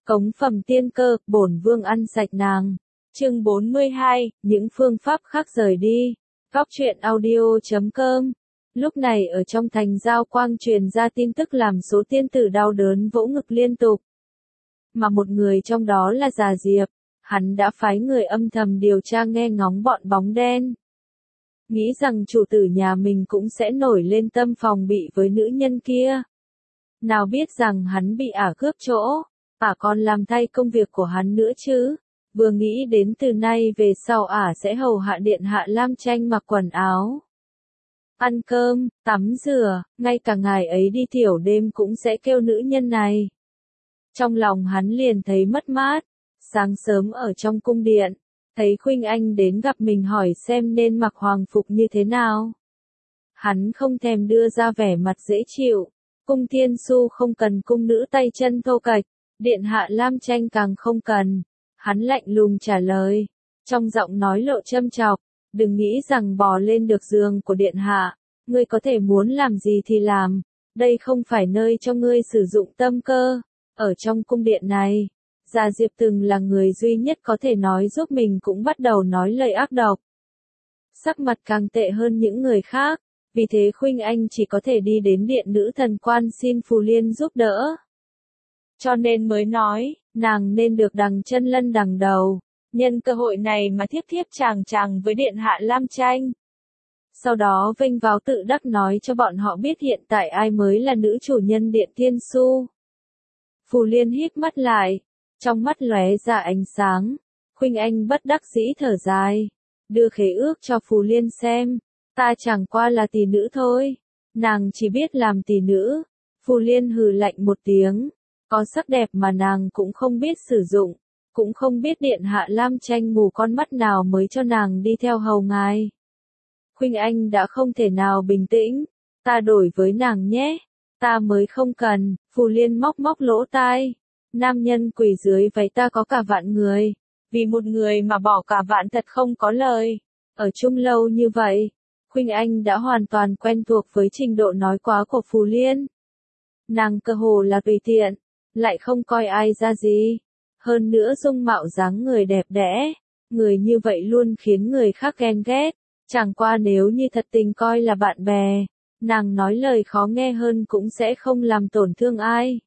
Cống phẩm tiên cơ, bổn vương ăn sạch nàng. Chương 42, những phương pháp khác rời đi. Góc truyện audio.com. Lúc này ở trong thành Giao Quang truyền ra tin tức làm số tiên tử đau đớn vỗ ngực liên tục. Mà một người trong đó là Già Diệp, hắn đã phái người âm thầm điều tra nghe ngóng bọn bóng đen. Nghĩ rằng chủ tử nhà mình cũng sẽ nổi lên tâm phòng bị với nữ nhân kia. Nào biết rằng hắn bị ả cướp chỗ, ả còn làm thay công việc của hắn nữa chứ. Vừa nghĩ đến từ nay về sau ả sẽ hầu hạ điện hạ Lam Tranh mặc quần áo, ăn cơm, tắm rửa, ngay cả ngày ấy đi tiểu đêm cũng sẽ kêu nữ nhân này. Trong lòng hắn liền thấy mất mát. Sáng sớm ở trong cung điện, thấy Khuynh Anh đến gặp mình hỏi xem nên mặc hoàng phục như thế nào. Hắn không thèm đưa ra vẻ mặt dễ chịu. Cung Thiên Su không cần cung nữ tay chân thô kệch, điện hạ Lam Tranh càng không cần. Hắn lạnh lùng trả lời, trong giọng nói lộ châm chọc, đừng nghĩ rằng bò lên được giường của điện hạ, ngươi có thể muốn làm gì thì làm, đây không phải nơi cho ngươi sử dụng tâm cơ. Ở trong cung điện này, Già Diệp từng là người duy nhất có thể nói giúp mình cũng bắt đầu nói lời ác độc. Sắc mặt càng tệ hơn những người khác, vì thế Khuynh Anh chỉ có thể đi đến điện nữ thần quan xin Phù Liên giúp đỡ. Cho nên mới nói, nàng nên được đằng chân lân đằng đầu, nhân cơ hội này mà thiếp thiếp chàng chàng với điện hạ Lam Tranh. Sau đó vênh váo tự đắc nói cho bọn họ biết hiện tại ai mới là nữ chủ nhân điện Thiên Su. Phù Liên híp mắt lại, trong mắt lóe ra ánh sáng. Khuynh Anh bất đắc dĩ thở dài, đưa khế ước cho Phù Liên xem, ta chẳng qua là tỷ nữ thôi, nàng chỉ biết làm tỷ nữ. Phù Liên hừ lạnh một tiếng, có sắc đẹp mà nàng cũng không biết sử dụng, cũng không biết điện hạ Lam Tranh mù con mắt nào mới cho nàng đi theo hầu ngài. Khuynh Anh đã không thể nào bình tĩnh, ta đổi với nàng nhé, ta mới không cần. Phù Liên móc móc lỗ tai, nam nhân quỳ dưới váy ta có cả vạn người, vì một người mà bỏ cả vạn thật không có lời. Ở chung lâu như vậy, Khuynh Anh đã hoàn toàn quen thuộc với trình độ nói quá của Phù Liên. Nàng cơ hồ là tùy tiện, lại không coi ai ra gì. Hơn nữa dung mạo dáng người đẹp đẽ, người như vậy luôn khiến người khác ghen ghét. Chẳng qua nếu như thật tình coi là bạn bè, nàng nói lời khó nghe hơn cũng sẽ không làm tổn thương ai.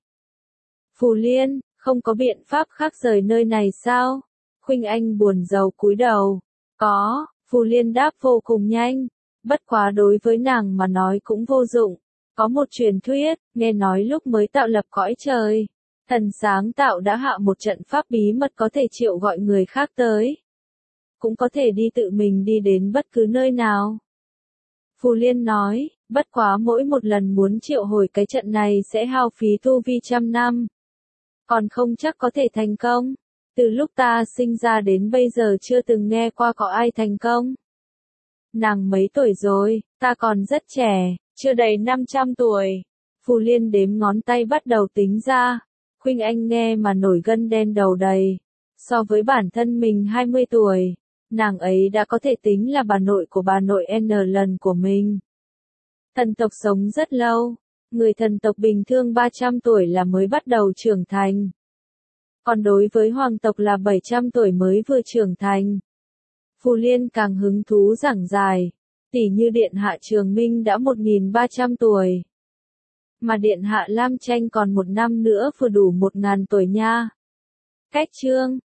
Phù Liên, không có biện pháp khác rời nơi này sao? Khuynh Anh buồn rầu cúi đầu. Có, Phù Liên đáp vô cùng nhanh. Bất quá đối với nàng mà nói cũng vô dụng. Có một truyền thuyết, nghe nói lúc mới tạo lập cõi trời, thần sáng tạo đã hạ một trận pháp bí mật có thể triệu gọi người khác tới. Cũng có thể đi tự mình đi đến bất cứ nơi nào. Phù Liên nói, bất quá mỗi một lần muốn triệu hồi cái trận này sẽ hao phí tu vi 100 năm. Còn không chắc có thể thành công. Từ lúc ta sinh ra đến bây giờ chưa từng nghe qua có ai thành công. Nàng mấy tuổi rồi, ta còn rất trẻ, chưa đầy 500 tuổi. Phù Liên đếm ngón tay bắt đầu tính ra. Khuynh Anh nghe mà nổi gân đen đầu đầy. So với bản thân mình 20 tuổi, nàng ấy đã có thể tính là bà nội của bà nội N lần của mình. Thần tộc sống rất lâu, người thần tộc bình thường 300 tuổi là mới bắt đầu trưởng thành. Còn đối với hoàng tộc là 700 tuổi mới vừa trưởng thành. Phù Liên càng hứng thú giảng giải, tỉ như điện hạ Trường Minh đã 1300 tuổi. Mà điện hạ Lam Tranh còn 1 năm nữa vừa đủ 1000 tuổi nha. Cách chương